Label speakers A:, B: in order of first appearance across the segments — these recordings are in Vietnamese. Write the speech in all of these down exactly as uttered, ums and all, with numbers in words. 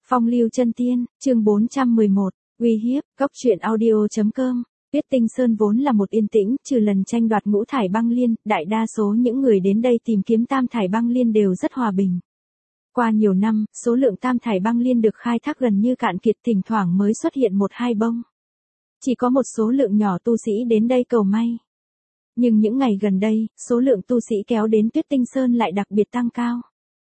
A: Phong lưu chân tiên, chương bốn trăm mười một, uy hiếp, góc truyện audio.com. Tuyết Tinh Sơn vốn là một yên tĩnh, trừ lần tranh đoạt ngũ thải băng liên, đại đa số những người đến đây tìm kiếm tam thải băng liên đều rất hòa bình. Qua nhiều năm, số lượng tam thải băng liên được khai thác gần như cạn kiệt, thỉnh thoảng mới xuất hiện một hai bông. Chỉ có một số lượng nhỏ tu sĩ đến đây cầu may. Nhưng những ngày gần đây, số lượng tu sĩ kéo đến Tuyết Tinh Sơn lại đặc biệt tăng cao.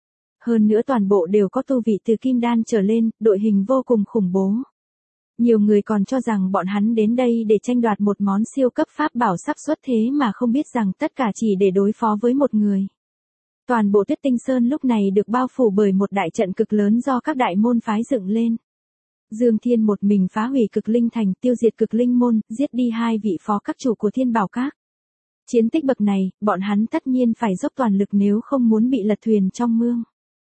A: Hơn nữa toàn bộ đều có tu vị từ kim đan trở lên, đội hình vô cùng khủng bố. Nhiều người còn cho rằng bọn hắn đến đây để tranh đoạt một món siêu cấp pháp bảo sắp xuất thế mà không biết rằng tất cả chỉ để đối phó với một người. Toàn bộ Tuyết Tinh Sơn lúc này được bao phủ bởi một đại trận cực lớn do các đại môn phái dựng lên. Dương Thiên một mình phá hủy Cực Linh Thành, tiêu diệt Cực Linh Môn, giết đi hai vị phó các chủ của Thiên Bảo Các. Chiến tích bậc này, bọn hắn tất nhiên phải dốc toàn lực nếu không muốn bị lật thuyền trong mương.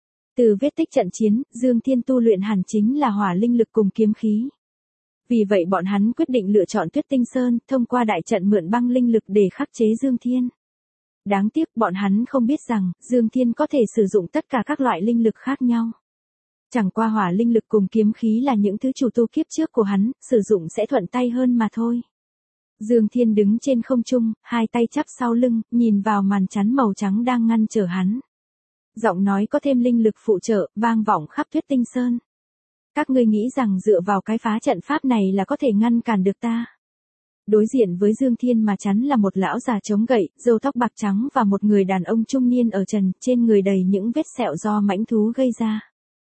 A: Từ vết tích trận chiến, Dương Thiên tu luyện hẳn chính là hỏa linh lực cùng kiếm khí. Vì vậy bọn hắn quyết định lựa chọn Tuyết Tinh Sơn, thông qua đại trận mượn băng linh lực để khắc chế Dương Thiên. Đáng tiếc bọn hắn không biết rằng, Dương Thiên có thể sử dụng tất cả các loại linh lực khác nhau. Chẳng qua hỏa linh lực cùng kiếm khí là những thứ chủ tu kiếp trước của hắn, sử dụng sẽ thuận tay hơn mà thôi. Dương Thiên đứng trên không trung, hai tay chắp sau lưng, nhìn vào màn chắn màu trắng đang ngăn trở hắn. Giọng nói có thêm linh lực phụ trợ, vang vọng khắp Tuyết Tinh Sơn. Các ngươi nghĩ rằng dựa vào cái phá trận pháp này là có thể ngăn cản được ta. Đối diện với Dương Thiên mà chắn là một lão già chống gậy, râu tóc bạc trắng và một người đàn ông trung niên ở trần, trên người đầy những vết sẹo do mãnh thú gây ra.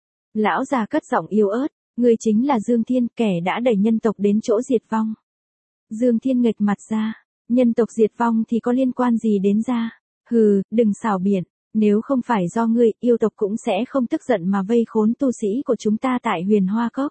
A: Lão già cất giọng yếu ớt, người chính là Dương Thiên, kẻ đã đẩy nhân tộc đến chỗ diệt vong. Dương Thiên nghệch mặt ra, nhân tộc diệt vong thì có liên quan gì đến ra? Hừ, đừng xảo biện. Nếu không phải do ngươi, yêu tộc cũng sẽ không tức giận mà vây khốn tu sĩ của chúng ta tại Huyền Hoa Cốc.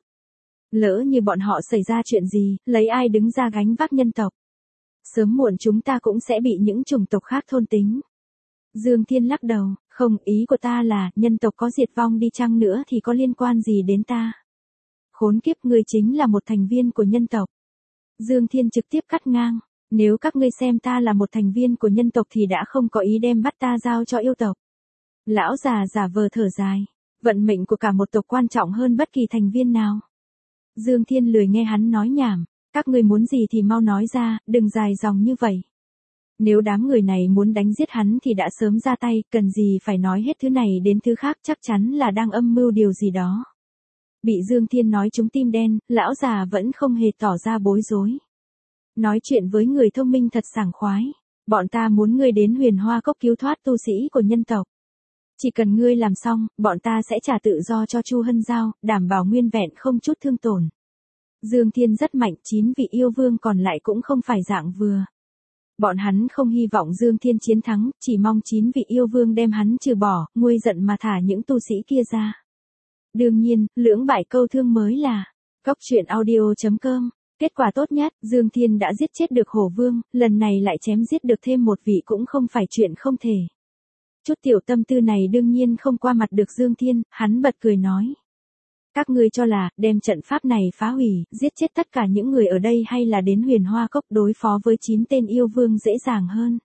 A: Lỡ như bọn họ xảy ra chuyện gì, lấy ai đứng ra gánh vác nhân tộc? Sớm muộn chúng ta cũng sẽ bị những chủng tộc khác thôn tính. Dương Thiên lắc đầu, không, ý của ta là, nhân tộc có diệt vong đi chăng nữa thì có liên quan gì đến ta? Khốn kiếp, ngươi chính là một thành viên của nhân tộc. Dương Thiên trực tiếp cắt ngang. Nếu các ngươi xem ta là một thành viên của nhân tộc thì đã không có ý đem bắt ta giao cho yêu tộc. Lão già giả vờ thở dài. Vận mệnh của cả một tộc quan trọng hơn bất kỳ thành viên nào. Dương Thiên lười nghe hắn nói nhảm. Các ngươi muốn gì thì mau nói ra, đừng dài dòng như vậy. Nếu đám người này muốn đánh giết hắn thì đã sớm ra tay, cần gì phải nói hết thứ này đến thứ khác, chắc chắn là đang âm mưu điều gì đó. Bị Dương Thiên nói trúng tim đen, lão già vẫn không hề tỏ ra bối rối. Nói chuyện với người thông minh thật sảng khoái. Bọn ta muốn ngươi đến Huyền Hoa Cốc cứu thoát tu sĩ của nhân tộc. Chỉ cần ngươi làm xong, bọn ta sẽ trả tự do cho Chu Hân Giao, đảm bảo nguyên vẹn không chút thương tổn. Dương Thiên rất mạnh, chín vị yêu vương còn lại cũng không phải dạng vừa. Bọn hắn không hy vọng Dương Thiên chiến thắng, chỉ mong chín vị yêu vương đem hắn trừ bỏ, nguôi giận mà thả những tu sĩ kia ra. Đương nhiên, lưỡng bại câu thương mới là góc truyện audio.com. Kết quả tốt nhất, Dương Thiên đã giết chết được Hổ Vương, lần này lại chém giết được thêm một vị cũng không phải chuyện không thể. Chút tiểu tâm tư này đương nhiên không qua mặt được Dương Thiên, hắn bật cười nói. Các ngươi cho là, đem trận pháp này phá hủy, giết chết tất cả những người ở đây hay là đến Huyền Hoa Cốc đối phó với chín tên yêu vương dễ dàng hơn.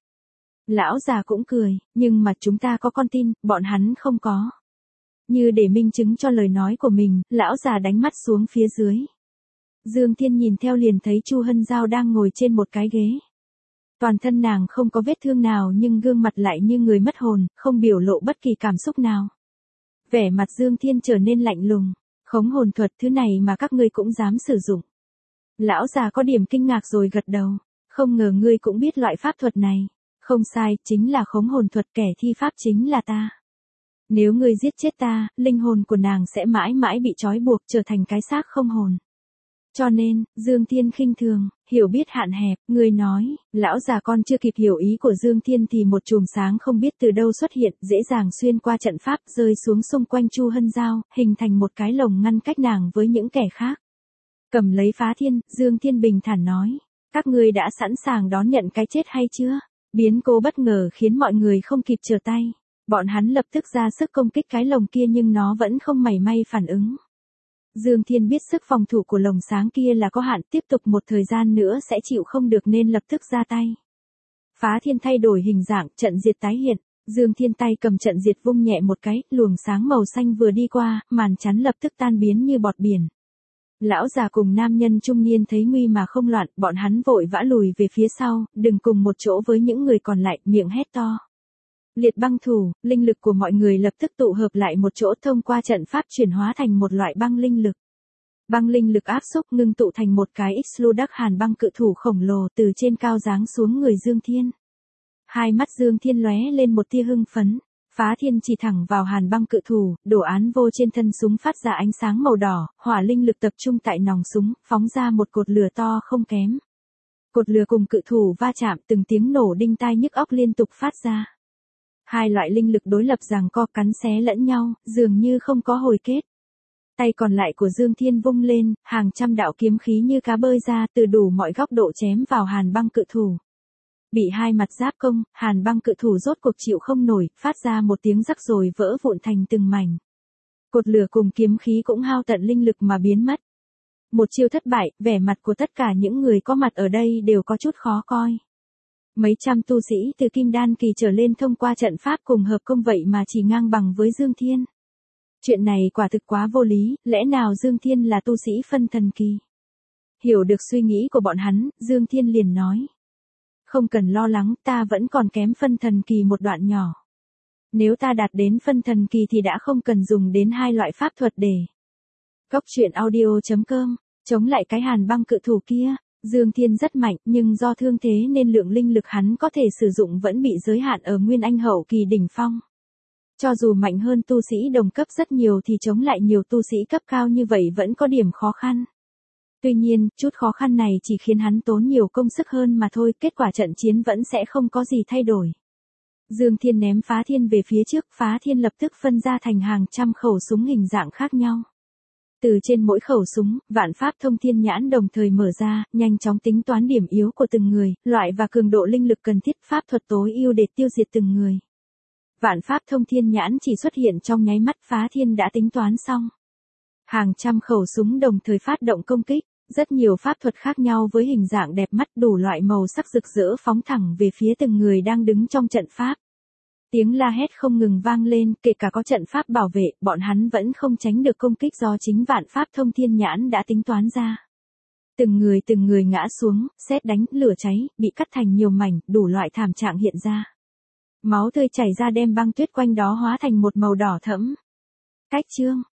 A: Lão già cũng cười, nhưng mà chúng ta có con tin, bọn hắn không có. Như để minh chứng cho lời nói của mình, lão già đánh mắt xuống phía dưới. Dương Thiên nhìn theo liền thấy Chu Hân Giao đang ngồi trên một cái ghế. Toàn thân nàng không có vết thương nào nhưng gương mặt lại như người mất hồn, không biểu lộ bất kỳ cảm xúc nào. Vẻ mặt Dương Thiên trở nên lạnh lùng. Khống hồn thuật thứ này mà các ngươi cũng dám sử dụng. Lão già có điểm kinh ngạc rồi gật đầu. Không ngờ ngươi cũng biết loại pháp thuật này. Không sai, chính là khống hồn thuật, kẻ thi pháp chính là ta. Nếu ngươi giết chết ta, linh hồn của nàng sẽ mãi mãi bị trói buộc trở thành cái xác không hồn. Cho nên, Dương Thiên khinh thường, hiểu biết hạn hẹp, người nói, lão già con chưa kịp hiểu ý của Dương Thiên thì một chùm sáng không biết từ đâu xuất hiện, dễ dàng xuyên qua trận pháp rơi xuống xung quanh Chu Hân Giao, hình thành một cái lồng ngăn cách nàng với những kẻ khác. Cầm lấy phá thiên, Dương Thiên bình thản nói, các ngươi đã sẵn sàng đón nhận cái chết hay chưa? Biến cố bất ngờ khiến mọi người không kịp trở tay. Bọn hắn lập tức ra sức công kích cái lồng kia nhưng nó vẫn không mảy may phản ứng. Dương Thiên biết sức phòng thủ của lồng sáng kia là có hạn, tiếp tục một thời gian nữa sẽ chịu không được nên lập tức ra tay. Phá thiên thay đổi hình dạng, trận diệt tái hiện. Dương Thiên tay cầm trận diệt vung nhẹ một cái, luồng sáng màu xanh vừa đi qua, màn chắn lập tức tan biến như bọt biển. Lão già cùng nam nhân trung niên thấy nguy mà không loạn, bọn hắn vội vã lùi về phía sau, đừng cùng một chỗ với những người còn lại, miệng hét to. Liệt băng thủ, linh lực của mọi người lập tức tụ hợp lại một chỗ thông qua trận pháp chuyển hóa thành một loại băng linh lực. Băng linh lực áp xúc ngưng tụ thành một cái X-Ludak hàn băng cự thủ khổng lồ từ trên cao giáng xuống người Dương Thiên. Hai mắt Dương Thiên lóe lên một tia hưng phấn, phá thiên chỉ thẳng vào hàn băng cự thủ, đồ án vô trên thân súng phát ra ánh sáng màu đỏ, hỏa linh lực tập trung tại nòng súng, phóng ra một cột lửa to không kém. Cột lửa cùng cự thủ va chạm, từng tiếng nổ đinh tai nhức óc liên tục phát ra. Hai loại linh lực đối lập giằng co cắn xé lẫn nhau, dường như không có hồi kết. Tay còn lại của Dương Thiên vung lên, hàng trăm đạo kiếm khí như cá bơi ra từ đủ mọi góc độ chém vào hàn băng cự thủ. Bị hai mặt giáp công, hàn băng cự thủ rốt cuộc chịu không nổi, phát ra một tiếng rắc rồi vỡ vụn thành từng mảnh. Cột lửa cùng kiếm khí cũng hao tận linh lực mà biến mất. Một chiêu thất bại, vẻ mặt của tất cả những người có mặt ở đây đều có chút khó coi. Mấy trăm tu sĩ từ kim đan kỳ trở lên thông qua trận pháp cùng hợp công vậy mà chỉ ngang bằng với Dương Thiên. Chuyện này quả thực quá vô lý, lẽ nào Dương Thiên là tu sĩ phân thần kỳ? Hiểu được suy nghĩ của bọn hắn, Dương Thiên liền nói. Không cần lo lắng, ta vẫn còn kém phân thần kỳ một đoạn nhỏ. Nếu ta đạt đến phân thần kỳ thì đã không cần dùng đến hai loại pháp thuật để. Cốc truyện audio chấm com, chống lại cái hàn băng cự thủ kia. Dương Thiên rất mạnh nhưng do thương thế nên lượng linh lực hắn có thể sử dụng vẫn bị giới hạn ở nguyên anh hậu kỳ đỉnh phong. Cho dù mạnh hơn tu sĩ đồng cấp rất nhiều thì chống lại nhiều tu sĩ cấp cao như vậy vẫn có điểm khó khăn. Tuy nhiên, chút khó khăn này chỉ khiến hắn tốn nhiều công sức hơn mà thôi, kết quả trận chiến vẫn sẽ không có gì thay đổi. Dương Thiên ném phá thiên về phía trước, phá thiên lập tức phân ra thành hàng trăm khẩu súng hình dạng khác nhau. Từ trên mỗi khẩu súng, vạn pháp thông thiên nhãn đồng thời mở ra, nhanh chóng tính toán điểm yếu của từng người, loại và cường độ linh lực cần thiết, pháp thuật tối ưu để tiêu diệt từng người. Vạn pháp thông thiên nhãn chỉ xuất hiện trong nháy mắt, phá thiên đã tính toán xong. Hàng trăm khẩu súng đồng thời phát động công kích, rất nhiều pháp thuật khác nhau với hình dạng đẹp mắt đủ loại màu sắc rực rỡ phóng thẳng về phía từng người đang đứng trong trận pháp. Tiếng la hét không ngừng vang lên, kể cả có trận pháp bảo vệ, bọn hắn vẫn không tránh được công kích do chính vạn pháp thông thiên nhãn đã tính toán ra. Từng người từng người ngã xuống, sét đánh, lửa cháy, bị cắt thành nhiều mảnh, đủ loại thảm trạng hiện ra. Máu tươi chảy ra đem băng tuyết quanh đó hóa thành một màu đỏ thẫm. Cách chương